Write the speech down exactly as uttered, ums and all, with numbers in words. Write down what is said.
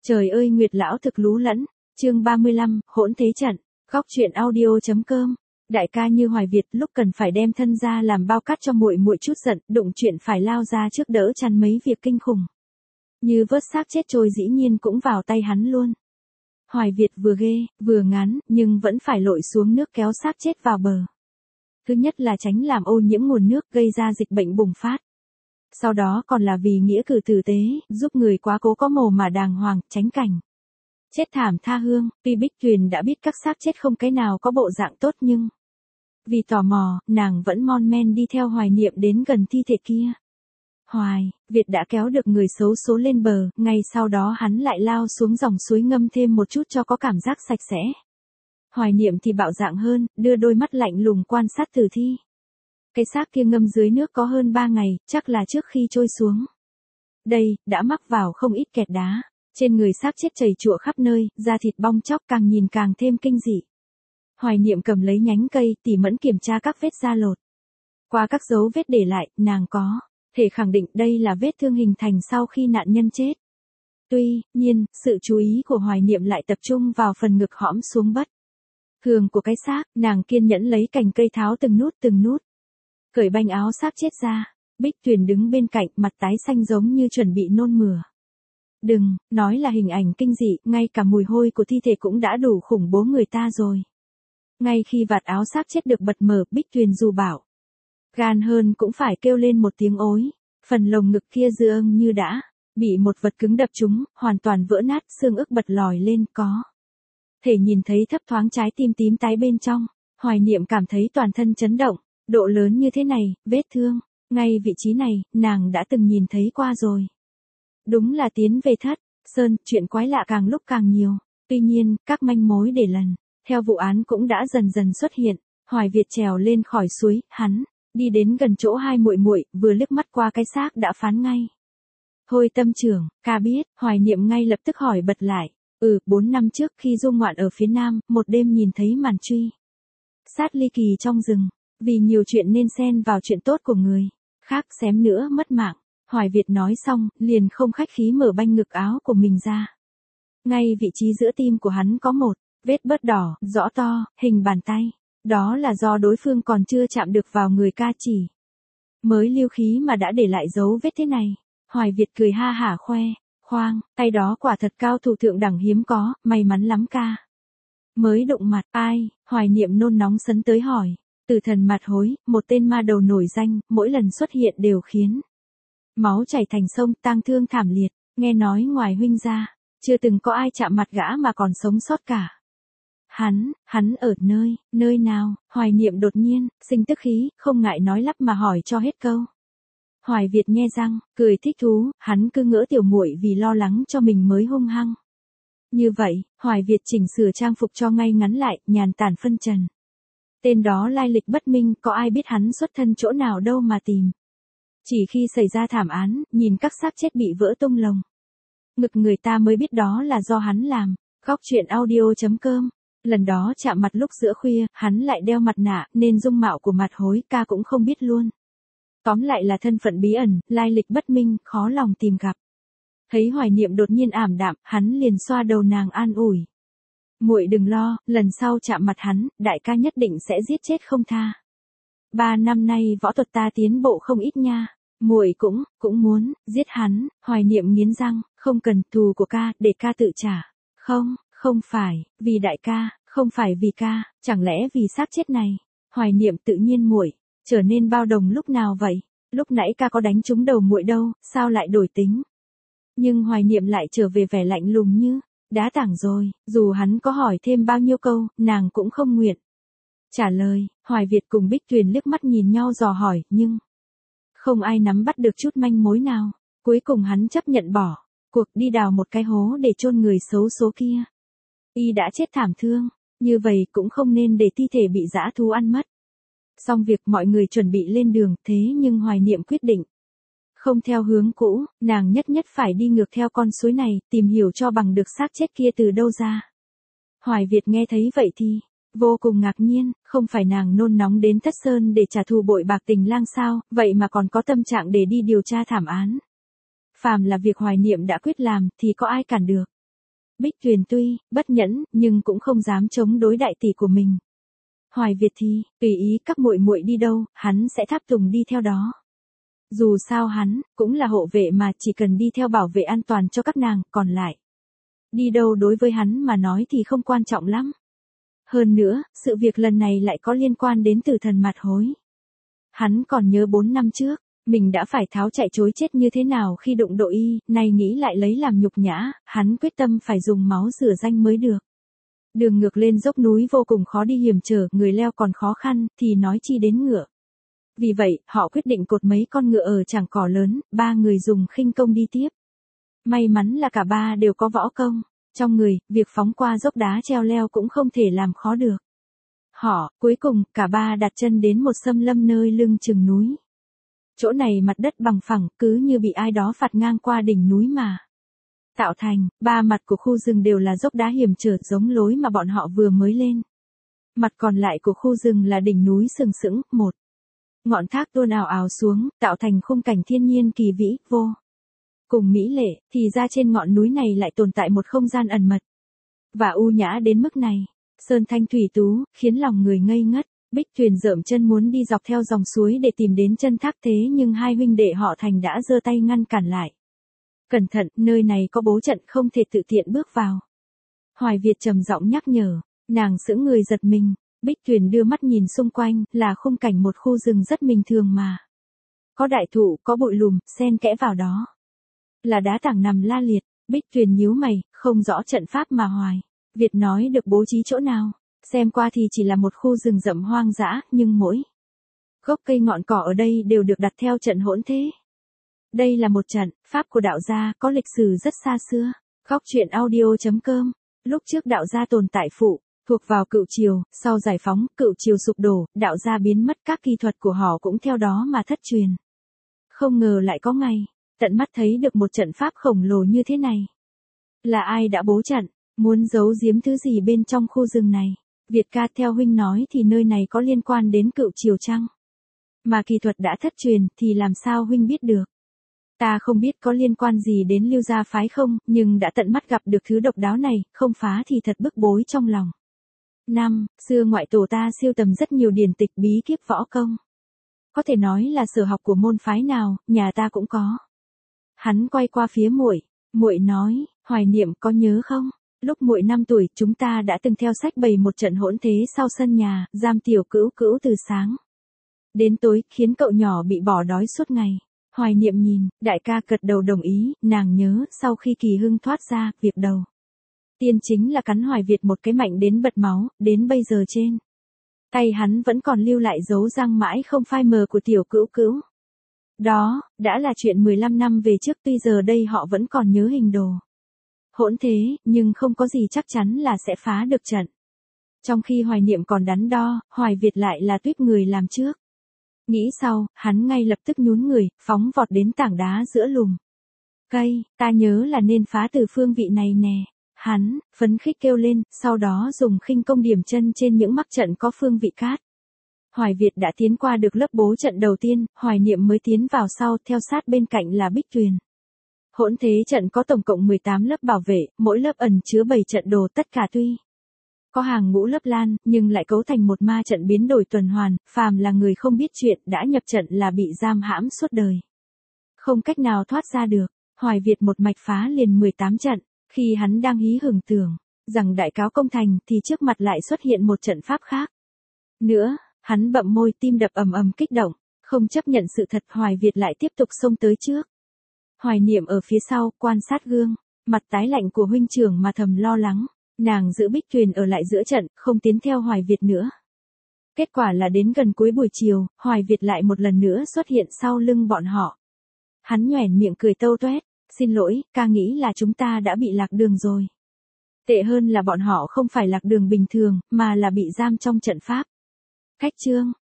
Trời ơi Nguyệt lão thực lú lẫn, chương ba mươi lăm, hỗn thế trận, góc truyện audio.com. Đại ca Như Hoài Việt lúc cần phải đem thân ra làm bao cát cho muội muội chút giận, đụng chuyện phải lao ra trước đỡ chắn mấy việc kinh khủng. Như vớt xác chết trôi dĩ nhiên cũng vào tay hắn luôn. Hoài Việt vừa ghê, vừa ngán, nhưng vẫn phải lội xuống nước kéo xác chết vào bờ. Thứ nhất là tránh làm ô nhiễm nguồn nước gây ra dịch bệnh bùng phát. Sau đó còn là vì nghĩa cử tử tế, giúp người quá cố có mồ mà đàng hoàng, tránh cảnh chết thảm tha hương. Tuy Bích Tuyền đã biết các xác chết không cái nào có bộ dạng tốt nhưng vì tò mò, nàng vẫn mon men đi theo Hoài Niệm đến gần thi thể kia. Hoài Việt đã kéo được người xấu số lên bờ, ngay sau đó hắn lại lao xuống dòng suối ngâm thêm một chút cho có cảm giác sạch sẽ. Hoài Niệm thì bạo dạn hơn, đưa đôi mắt lạnh lùng quan sát tử thi. Cái xác kia ngâm dưới nước có hơn ba ngày, chắc là trước khi trôi xuống. Đây, đã mắc vào không ít kẹt đá. Trên người xác chết chảy chụa khắp nơi, da thịt bong chóc càng nhìn càng thêm kinh dị. Hoài Niệm cầm lấy nhánh cây, tỉ mẫn kiểm tra các vết da lột. Qua các dấu vết để lại, nàng có thể khẳng định đây là vết thương hình thành sau khi nạn nhân chết. Tuy nhiên, sự chú ý của Hoài Niệm lại tập trung vào phần ngực hõm xuống bất thường của cái xác, nàng kiên nhẫn lấy cành cây tháo từng nút từng nút. Cởi banh áo xác chết ra, Bích Tuyền đứng bên cạnh, mặt tái xanh giống như chuẩn bị nôn mửa. Đừng, nói là hình ảnh kinh dị, ngay cả mùi hôi của thi thể cũng đã đủ khủng bố người ta rồi. Ngay khi vạt áo xác chết được bật mở, Bích Tuyền dù bảo gan hơn cũng phải kêu lên một tiếng ối. Phần lồng ngực kia dường như đã bị một vật cứng đập trúng, hoàn toàn vỡ nát, xương ức bật lòi lên, có thể nhìn thấy thấp thoáng trái tim tím tái bên trong. Hoài Niệm cảm thấy toàn thân chấn động. Độ lớn như thế này, vết thương, ngay vị trí này, nàng đã từng nhìn thấy qua rồi. Đúng là tiến về thất sơn, chuyện quái lạ càng lúc càng nhiều. Tuy nhiên, các manh mối để lần theo vụ án cũng đã dần dần xuất hiện. Hoài Việt trèo lên khỏi suối, hắn đi đến gần chỗ hai muội muội, vừa liếc mắt qua cái xác đã phán ngay. Thôi tâm trưởng, ca biết. Hoài Niệm ngay lập tức hỏi bật lại. Ừ, bốn năm trước khi du ngoạn ở phía Nam, một đêm nhìn thấy màn truy sát ly kỳ trong rừng. Vì nhiều chuyện nên xen vào chuyện tốt của người khác, xém nữa mất mạng. Hoài Việt nói xong, liền không khách khí mở banh ngực áo của mình ra. Ngay vị trí giữa tim của hắn có một vết bớt đỏ, rõ to, hình bàn tay. Đó là do đối phương còn chưa chạm được vào người ca, chỉ mới lưu khí mà đã để lại dấu vết thế này. Hoài Việt cười ha hả khoe khoang, tay đó quả thật cao thủ thượng đẳng hiếm có, may mắn lắm ca. Mới đụng mặt, ai? Hoài Niệm nôn nóng sấn tới hỏi. Tử Thần Mặt Hối, một tên ma đầu nổi danh, mỗi lần xuất hiện đều khiến máu chảy thành sông, tang thương thảm liệt. Nghe nói ngoài huynh ra, chưa từng có ai chạm mặt gã mà còn sống sót cả. Hắn, hắn ở nơi, nơi nào? Hoài Niệm đột nhiên sinh tức khí, không ngại nói lắp mà hỏi cho hết câu. Hoài Việt nghe răng, cười thích thú, hắn cứ ngỡ tiểu muội vì lo lắng cho mình mới hung hăng. Như vậy, Hoài Việt chỉnh sửa trang phục cho ngay ngắn lại, nhàn tản phân trần. Tên đó lai lịch bất minh, có ai biết hắn xuất thân chỗ nào đâu mà tìm. Chỉ khi xảy ra thảm án, nhìn các xác chết bị vỡ tung lồng ngực người ta mới biết đó là do hắn làm. Góc truyện audio.com. Lần đó chạm mặt lúc giữa khuya, hắn lại đeo mặt nạ, nên dung mạo của Mặt Hối ca cũng không biết luôn. Tóm lại là thân phận bí ẩn, lai lịch bất minh, khó lòng tìm gặp. Thấy Hoài Niệm đột nhiên ảm đạm, hắn liền xoa đầu nàng an ủi. Muội đừng lo, lần sau chạm mặt hắn, đại ca nhất định sẽ giết chết không tha. Ba năm nay võ thuật ta tiến bộ không ít nha. Muội cũng, cũng muốn, giết hắn. Hoài Niệm nghiến răng, không cần, thù của ca, để ca tự trả. Không, không phải, vì đại ca, không phải vì ca, chẳng lẽ vì xác chết này. Hoài Niệm tự nhiên muội trở nên bao đồng lúc nào vậy? Lúc nãy ca có đánh trúng đầu muội đâu, sao lại đổi tính? Nhưng Hoài Niệm lại trở về vẻ lạnh lùng như đã tảng rồi. Dù hắn có hỏi thêm bao nhiêu câu, nàng cũng không nguyện trả lời. Hoài Việt cùng Bích Tuyền liếc mắt nhìn nhau dò hỏi, nhưng không ai nắm bắt được chút manh mối nào. Cuối cùng hắn chấp nhận bỏ cuộc, đi đào một cái hố để chôn người xấu số kia. Y đã chết thảm thương, như vậy cũng không nên để thi thể bị dã thú ăn mất. Xong việc, mọi người chuẩn bị lên đường, thế nhưng Hoài Niệm quyết định không theo hướng cũ, nàng nhất nhất phải đi ngược theo con suối này, tìm hiểu cho bằng được xác chết kia từ đâu ra. Hoài Việt nghe thấy vậy thì vô cùng ngạc nhiên, không phải nàng nôn nóng đến Thất Sơn để trả thù bội bạc tình lang sao, vậy mà còn có tâm trạng để đi điều tra thảm án. Phàm là việc Hoài Niệm đã quyết làm thì có ai cản được. Bích Tuyền tuy bất nhẫn, nhưng cũng không dám chống đối đại tỷ của mình. Hoài Việt thì, tùy ý các muội muội đi đâu, hắn sẽ tháp tùng đi theo đó. Dù sao hắn, cũng là hộ vệ mà, chỉ cần đi theo bảo vệ an toàn cho các nàng, còn lại. Đi đâu đối với hắn mà nói thì không quan trọng lắm. Hơn nữa, sự việc lần này lại có liên quan đến tử thần mặt hối. Hắn còn nhớ bốn năm trước, mình đã phải tháo chạy chối chết như thế nào khi đụng độ y, nay nghĩ lại lấy làm nhục nhã, hắn quyết tâm phải dùng máu rửa danh mới được. Đường ngược lên dốc núi vô cùng khó đi hiểm trở, người leo còn khó khăn, thì nói chi đến ngựa. Vì vậy, họ quyết định cột mấy con ngựa ở trảng cỏ lớn, ba người dùng khinh công đi tiếp. May mắn là cả ba đều có võ công. Trong người, việc phóng qua dốc đá treo leo cũng không thể làm khó được. Họ, cuối cùng, cả ba đặt chân đến một xâm lâm nơi lưng chừng núi. Chỗ này mặt đất bằng phẳng, cứ như bị ai đó phạt ngang qua đỉnh núi mà. Tạo thành, ba mặt của khu rừng đều là dốc đá hiểm trở giống lối mà bọn họ vừa mới lên. Mặt còn lại của khu rừng là đỉnh núi sừng sững, một. Ngọn thác tuôn ào ào xuống, tạo thành khung cảnh thiên nhiên kỳ vĩ, vô cùng mỹ lệ, thì ra trên ngọn núi này lại tồn tại một không gian ẩn mật. Và u nhã đến mức này, sơn thanh thủy tú, khiến lòng người ngây ngất. Bích Tuyền rợm chân muốn đi dọc theo dòng suối để tìm đến chân thác, thế nhưng hai huynh đệ họ Thành đã giơ tay ngăn cản lại. Cẩn thận, nơi này có bố trận, không thể tự tiện bước vào. Hoài Việt trầm giọng nhắc nhở, nàng sững người giật mình. Bích Tuyền đưa mắt nhìn xung quanh, là khung cảnh một khu rừng rất bình thường mà. Có đại thụ, có bụi lùm, xen kẽ vào đó. Là đá tảng nằm la liệt. Bích Tuyền nhíu mày, không rõ trận pháp mà Hoài Việt nói được bố trí chỗ nào. Xem qua thì chỉ là một khu rừng rậm hoang dã, nhưng mỗi gốc cây ngọn cỏ ở đây đều được đặt theo trận hỗn thế. Đây là một trận pháp của đạo gia, có lịch sử rất xa xưa. Góc truyện audio chấm com. Lúc trước đạo gia tồn tại phụ thuộc vào Cựu Triều, sau giải phóng, Cựu Triều sụp đổ, đạo gia biến mất, các kỹ thuật của họ cũng theo đó mà thất truyền. Không ngờ lại có ngày, tận mắt thấy được một trận pháp khổng lồ như thế này. Là ai đã bố trận, muốn giấu giếm thứ gì bên trong khu rừng này? Việt ca, theo huynh nói thì nơi này có liên quan đến Cựu Triều chăng? Mà kỳ thuật đã thất truyền thì làm sao huynh biết được? Ta không biết có liên quan gì đến Lưu gia phái không, nhưng đã tận mắt gặp được thứ độc đáo này, không phá thì thật bức bối trong lòng. Năm, xưa ngoại tổ ta siêu tầm rất nhiều điển tịch bí kíp võ công. Có thể nói là sở học của môn phái nào, nhà ta cũng có. Hắn quay qua phía muội, muội nói, Hoài Niệm có nhớ không? Lúc muội năm tuổi, chúng ta đã từng theo sách bày một trận hỗn thế sau sân nhà, giam tiểu Cữu Cữu từ sáng đến tối, khiến cậu nhỏ bị bỏ đói suốt ngày. Hoài Niệm nhìn, đại ca gật đầu đồng ý, nàng nhớ, sau khi Kỳ Hưng thoát ra, việc đầu tiên chính là cắn Hoài Việt một cái mạnh đến bật máu, đến bây giờ trên tay hắn vẫn còn lưu lại dấu răng mãi không phai mờ của tiểu Cữu Cữu. Đó, đã là chuyện mười lăm năm về trước, tuy giờ đây họ vẫn còn nhớ hình đồ hỗn thế, nhưng không có gì chắc chắn là sẽ phá được trận. Trong khi Hoài Niệm còn đắn đo, Hoài Việt lại là tuýp người làm trước. Nghĩ sau, hắn ngay lập tức nhún người, phóng vọt đến tảng đá giữa lùm cây, ta nhớ là nên phá từ phương vị này nè. Hắn, phấn khích kêu lên, sau đó dùng khinh công điểm chân trên những mắc trận có phương vị cát. Hoài Việt đã tiến qua được lớp bố trận đầu tiên, Hoài Niệm mới tiến vào sau, theo sát bên cạnh là Bích Tuyền. Hỗn thế trận có tổng cộng mười tám lớp bảo vệ, mỗi lớp ẩn chứa bảy trận đồ, tất cả tuy có hàng ngũ lớp lan, nhưng lại cấu thành một ma trận biến đổi tuần hoàn, phàm là người không biết chuyện, đã nhập trận là bị giam hãm suốt đời. Không cách nào thoát ra được, Hoài Việt một mạch phá liền mười tám trận, khi hắn đang hí hửng tưởng rằng đại cáo công thành thì trước mặt lại xuất hiện một trận pháp khác. Nữa, hắn bậm môi, tim đập ầm ầm kích động, không chấp nhận sự thật, Hoài Việt lại tiếp tục xông tới trước. Hoài Niệm ở phía sau, quan sát gương, mặt tái lạnh của huynh trưởng mà thầm lo lắng. Nàng giữ Bích Tuyền ở lại giữa trận, không tiến theo Hoài Việt nữa. Kết quả là đến gần cuối buổi chiều, Hoài Việt lại một lần nữa xuất hiện sau lưng bọn họ. Hắn nhoẻn miệng cười tâu toét, xin lỗi, ca nghĩ là chúng ta đã bị lạc đường rồi. Tệ hơn là bọn họ không phải lạc đường bình thường, mà là bị giam trong trận pháp. Khách chương,